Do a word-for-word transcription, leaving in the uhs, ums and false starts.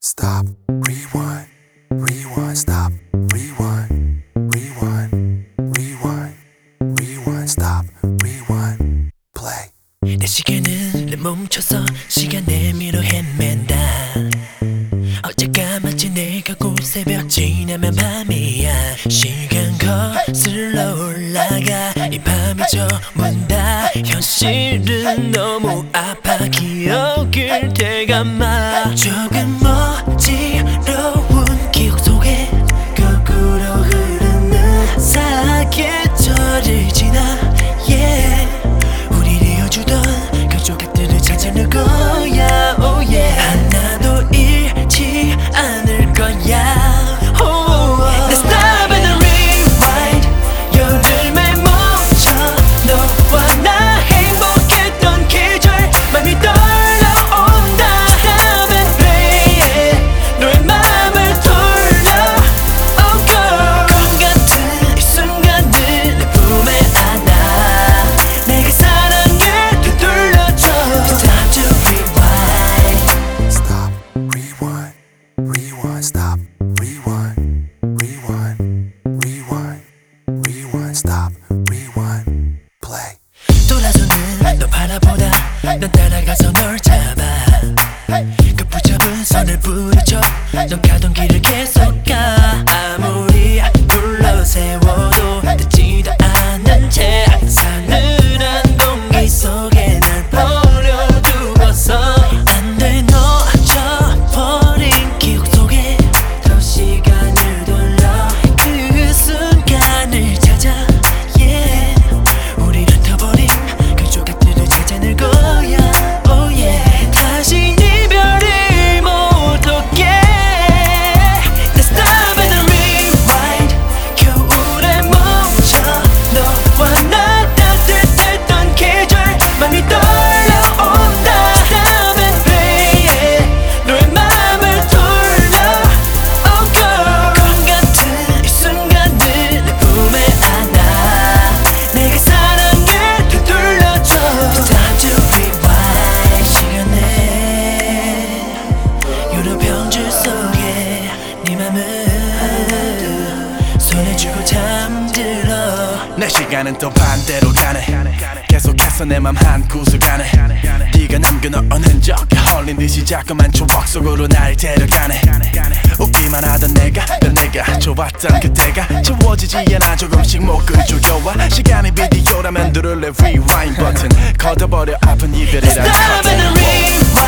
Stop, rewind, rewind, stop, rewind, rewind, rewind, rewind, stop, rewind, play. 내 시계는 내 멈춰서 시간 내미로 헤맨다. 어제가 마치 내가 곧 새벽 지나면 밤이야. 시간 거슬러 올라가 이 밤이 저문다. 현실은 너무 아파 기억을 되감아. 조금 어지러운 기억 속에 거꾸로 흐르는 사계절을 지나 yeah. 우리를 이어주던 그 조각들을 찾아낼 거야 oh yeah. 하나도 잃지 않을 거야 oh. Let's stop and rewind. 여름에 멈춰 너와 나 행복했던 계절 맘이 떨려온다. Stop and play it. 너의 맘을 돌려 oh girl. 꿈 같은 이 순간들 내 품에 안아. 내가 사랑을 되돌려줘. It's time to rewind. Stop, rewind, rewind, stop, rewind, rewind, rewind, rewind, stop, rewind, play. 돌아서는 너 바라보다 넌 따라가서 널 잡아. 그 붙잡은 손을 부딪혀 넌 가던 길을 계속 가. 아무리 불러 세워도 듣지도 않은 채 사늘한 공기 속에 날 버려두고서 안 돼. 놓쳐버린 기억 속에 더 시간을 돌려 그 순간을 찾아 yeah. 우리 흩어버린 그 조각들을 찾아낼 거야 oh yeah. 다시 이별이 못 오게. Let's stop and rewind. 겨울에 멈춰 너와 나 따뜻했던 계절 맘이 떨려온다. Stop and play it. 너의 맘을 돌려 oh girl. 꿈 같은 이 순간들 내 품에 안아. 내가 사랑을 되돌려줘. It's time to rewind. 시간에 유로 병줄 속에 네 맘을 손에 쥐고 잠들어. 내 시간은 또 반대로 가네. 계속해서 내 맘 한 구석 안에 네가 남겨놓은 흔적 헐린 듯이 자꾸만 추억 속으로 날 데려가네. 웃기만 하던 내가 난 내가 좋았던 그때가 지워지지 않아. 조금씩 목을 조여와. 시간이 비디오라면 누를래 rewind 버튼. 걷어버려 아픈 이별이란 Stop and 커튼. rewind.